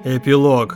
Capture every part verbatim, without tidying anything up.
Эпилог.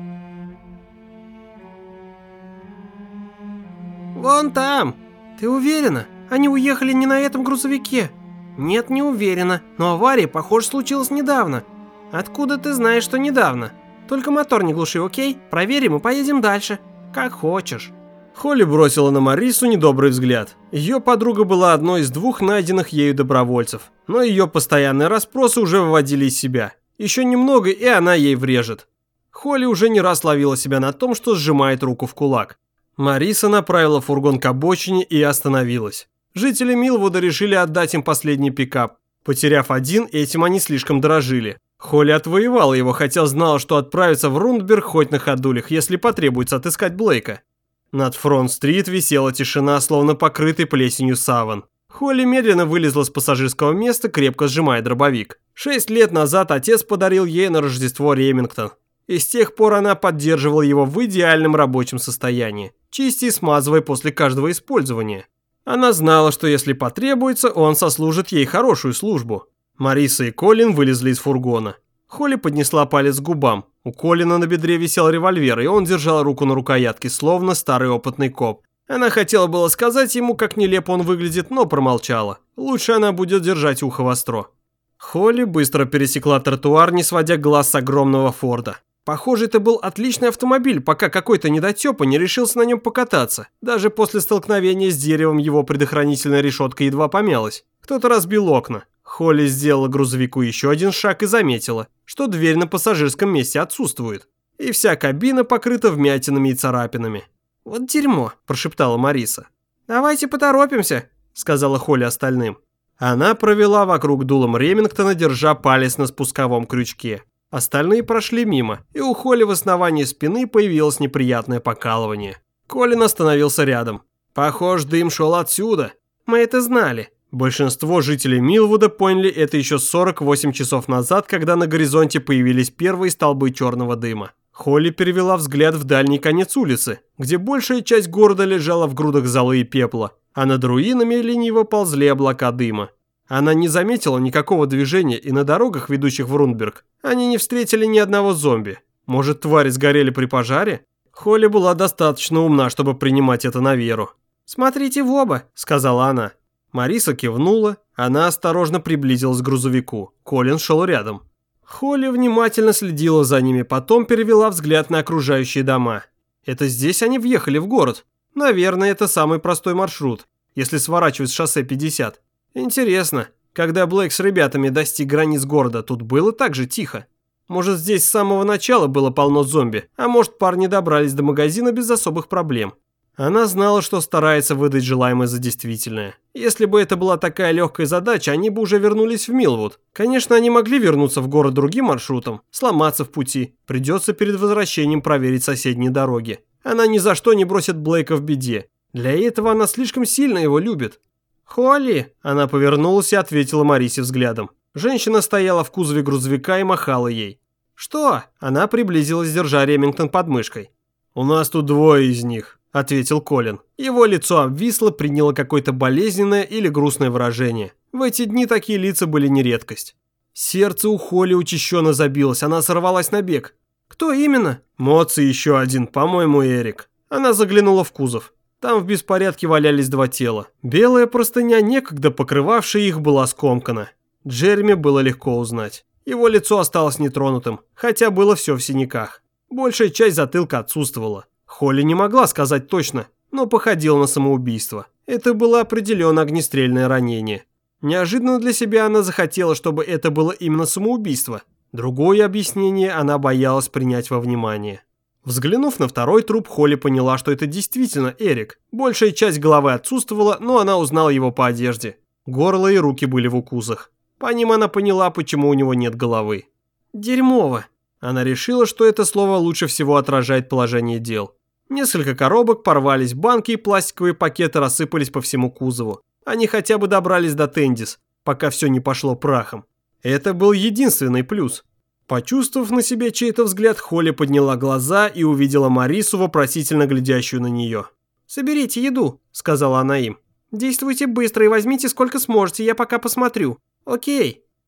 Вон там. Ты уверена? Они уехали не на этом грузовике. Нет, не уверена, но авария, похоже, случилась недавно. Откуда ты знаешь, что недавно? Только мотор не глуши, окей? Проверим и поедем дальше. Как хочешь. Холли бросила на Марису недобрый взгляд. Ее подруга была одной из двух найденных ею добровольцев, но ее постоянные расспросы уже выводили из себя. Еще немного, и она ей врежет. Холли уже не раз ловила себя на том, что сжимает руку в кулак. Мариса направила фургон к обочине и остановилась. Жители Милвуда решили отдать им последний пикап. Потеряв один, этим они слишком дорожили. Холли отвоевала его, хотя знала, что отправится в Рундберг хоть на ходулях, если потребуется отыскать Блейка. Над Фронт-стрит висела тишина, словно покрытый плесенью саван. Холли медленно вылезла с пассажирского места, крепко сжимая дробовик. Шесть лет назад отец подарил ей на Рождество Ремингтон. И с тех пор она поддерживала его в идеальном рабочем состоянии, чистя и смазывая после каждого использования. Она знала, что если потребуется, он сослужит ей хорошую службу. Мариса и Колин вылезли из фургона. Холли поднесла палец к губам. У Колина на бедре висел револьвер, и он держал руку на рукоятке, словно старый опытный коп. Она хотела было сказать ему, как нелепо он выглядит, но промолчала. Лучше она будет держать ухо востро. Холли быстро пересекла тротуар, не сводя глаз с огромного Форда. Похоже, это был отличный автомобиль, пока какой-то недотепа не решился на нем покататься. Даже после столкновения с деревом его предохранительная решетка едва помялась. Кто-то разбил окна. Холли сделала грузовику еще один шаг и заметила, что дверь на пассажирском месте отсутствует. И вся кабина покрыта вмятинами и царапинами. «Вот дерьмо», – прошептала Мариса. «Давайте поторопимся», – сказала Холли остальным. Она провела вокруг дулом Ремингтона, держа палец на спусковом крючке. Остальные прошли мимо, и у Холли в основании спины появилось неприятное покалывание. Колин остановился рядом. Похоже, дым шел отсюда. Мы это знали. Большинство жителей Милвуда поняли это еще сорок восемь часов назад, когда на горизонте появились первые столбы черного дыма. Холли перевела взгляд в дальний конец улицы, где большая часть города лежала в грудах золы и пепла, а над руинами лениво ползли облака дыма. Она не заметила никакого движения, и на дорогах, ведущих в Рундберг, они не встретили ни одного зомби. Может, твари сгорели при пожаре? Холли была достаточно умна, чтобы принимать это на веру. «Смотрите в оба», — сказала она. Мариса кивнула, она осторожно приблизилась к грузовику. Колин шел рядом. Холли внимательно следила за ними, потом перевела взгляд на окружающие дома. Это здесь они въехали в город. Наверное, это самый простой маршрут, если сворачивать с шоссе пятьдесят. Интересно, когда Блейк с ребятами достиг границ города, тут было так же тихо? Может, здесь с самого начала было полно зомби, а может, парни добрались до магазина без особых проблем. Она знала, что старается выдать желаемое за действительное. Если бы это была такая легкая задача, они бы уже вернулись в Милвуд. Конечно, они могли вернуться в город другим маршрутом, сломаться в пути. Придется перед возвращением проверить соседние дороги. Она ни за что не бросит Блейка в беде. Для этого она слишком сильно его любит. «Холли!» – она повернулась и ответила Марисе взглядом. Женщина стояла в кузове грузовика и махала ей. «Что?» – она приблизилась, держа Ремингтон под мышкой. «У нас тут двое из них», – ответил Колин. Его лицо обвисло, приняло какое-то болезненное или грустное выражение. В эти дни такие лица были не редкость. Сердце у Холли учащенно забилось, она сорвалась на бег. «Кто именно?» «Моци еще один, по-моему, Эрик». Она заглянула в кузов. Там в беспорядке валялись два тела. Белая простыня, некогда покрывавшая их, была скомкана. Джереми было легко узнать. Его лицо осталось нетронутым, хотя было все в синяках. Большая часть затылка отсутствовала. Холли не могла сказать точно, но походило на самоубийство. Это было определенно огнестрельное ранение. Неожиданно для себя она захотела, чтобы это было именно самоубийство. Другое объяснение она боялась принять во внимание. Взглянув на второй труп, Холли поняла, что это действительно Эрик. Большая часть головы отсутствовала, но она узнала его по одежде. Горло и руки были в укусах. По ним она поняла, почему у него нет головы. «Дерьмово». Она решила, что это слово лучше всего отражает положение дел. Несколько коробок порвались, банки и пластиковые пакеты рассыпались по всему кузову. Они хотя бы добрались до Тендис, пока все не пошло прахом. Это был единственный плюс. Почувствовав на себе чей-то взгляд, Холли подняла глаза и увидела Марису, вопросительно глядящую на нее. «Соберите еду», — сказала она им. «Действуйте быстро и возьмите сколько сможете, я пока посмотрю». «Окей».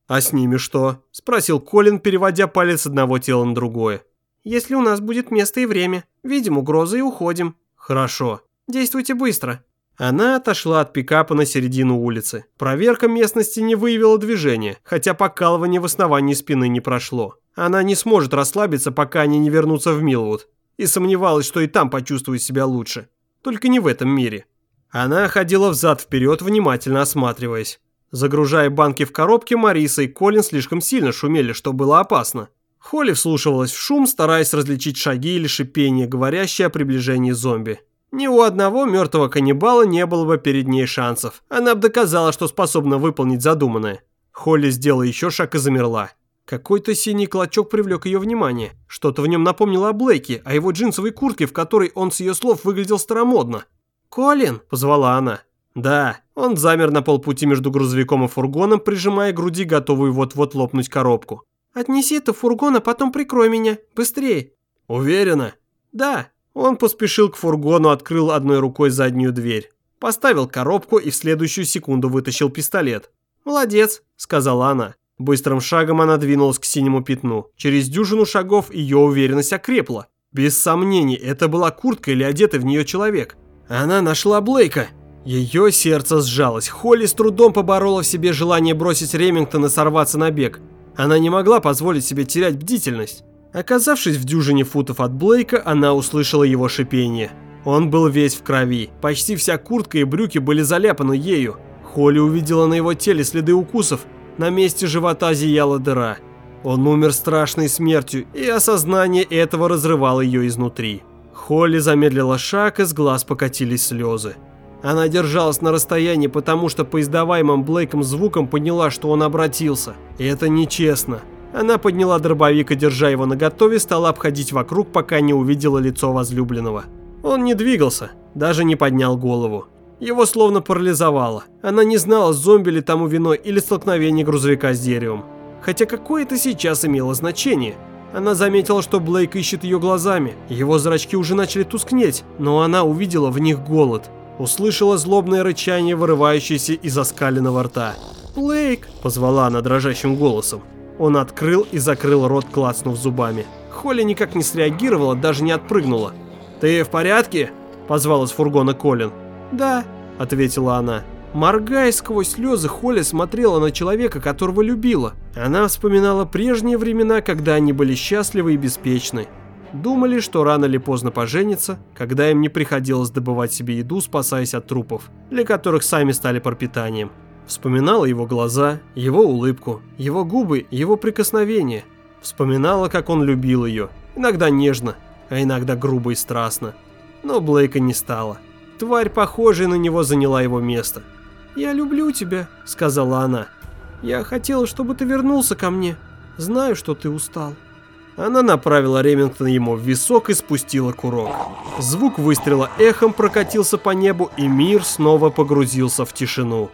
«А с ними что?» – спросил Колин, переводя палец с одного тела на другое. «Если у нас будет место и время. Видим угрозы и уходим». «Хорошо. Действуйте быстро». Она отошла от пикапа на середину улицы. Проверка местности не выявила движения, хотя покалывание в основании спины не прошло. Она не сможет расслабиться, пока они не вернутся в Милвуд. И сомневалась, что и там почувствует себя лучше. Только не в этом мире. Она ходила взад-вперед, внимательно осматриваясь. Загружая банки в коробке, Мариса и Колин слишком сильно шумели, что было опасно. Холли вслушивалась в шум, стараясь различить шаги или шипение, говорящие о приближении зомби. Ни у одного мертвого каннибала не было бы перед ней шансов. Она бы доказала, что способна выполнить задуманное. Холли сделала еще шаг и замерла. Какой-то синий клочок привлек ее внимание. Что-то в нем напомнило о Блейке, о его джинсовой куртке, в которой он с ее слов выглядел старомодно. «Колин!» – позвала она. Да, он замер на полпути между грузовиком и фургоном, прижимая к груди готовую вот-вот лопнуть коробку. «Отнеси это в фургон, а потом прикрой меня. Быстрее!» «Уверена?» «Да». Он поспешил к фургону, открыл одной рукой заднюю дверь. Поставил коробку и в следующую секунду вытащил пистолет. «Молодец», – сказала она. Быстрым шагом она двинулась к синему пятну. Через дюжину шагов ее уверенность окрепла. Без сомнений, это была куртка или одетый в нее человек. Она нашла Блейка. Ее сердце сжалось. Холли с трудом поборола в себе желание бросить Ремингтон и сорваться на бег. Она не могла позволить себе терять бдительность. Оказавшись в дюжине футов от Блейка, она услышала его шипение. Он был весь в крови. Почти вся куртка и брюки были заляпаны ею. Холли увидела на его теле следы укусов. На месте живота зияла дыра. Он умер страшной смертью, и осознание этого разрывало ее изнутри. Холли замедлила шаг, и с глаз покатились слезы. Она держалась на расстоянии, потому что по издаваемым Блейком звукам поняла, что он обратился. И это нечестно. Она подняла дробовик и, держа его наготове, стала обходить вокруг, пока не увидела лицо возлюбленного. Он не двигался, даже не поднял голову. Его словно парализовало. Она не знала, зомби ли тому виной или столкновение грузовика с деревом. Хотя какое это сейчас имело значение? Она заметила, что Блейк ищет ее глазами. Его зрачки уже начали тускнеть, но она увидела в них голод. Услышала злобное рычание, вырывающееся из оскаленного рта. «Блейк!» – позвала она дрожащим голосом. Он открыл и закрыл рот, клацнув зубами. Холли никак не среагировала, даже не отпрыгнула. «Ты в порядке?» – позвал из фургона Колин. «Да», – ответила она. Моргая сквозь слезы, Холли смотрела на человека, которого любила. Она вспоминала прежние времена, когда они были счастливы и беспечны. Думали, что рано или поздно поженятся, когда им не приходилось добывать себе еду, спасаясь от трупов, для которых сами стали пропитанием. Вспоминала его глаза, его улыбку, его губы, его прикосновения. Вспоминала, как он любил ее, иногда нежно, а иногда грубо и страстно. Но Блейка не стало. Тварь, похожая на него, заняла его место. «Я люблю тебя», — сказала она. «Я хотела, чтобы ты вернулся ко мне. Знаю, что ты устал». Она направила Ремингтон ему в висок и спустила курок. Звук выстрела эхом прокатился по небу, и мир снова погрузился в тишину.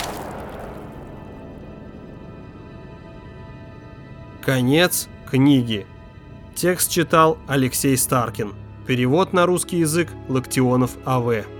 Конец книги. Текст читал Алексей Старкин. Перевод на русский язык Локтионов А В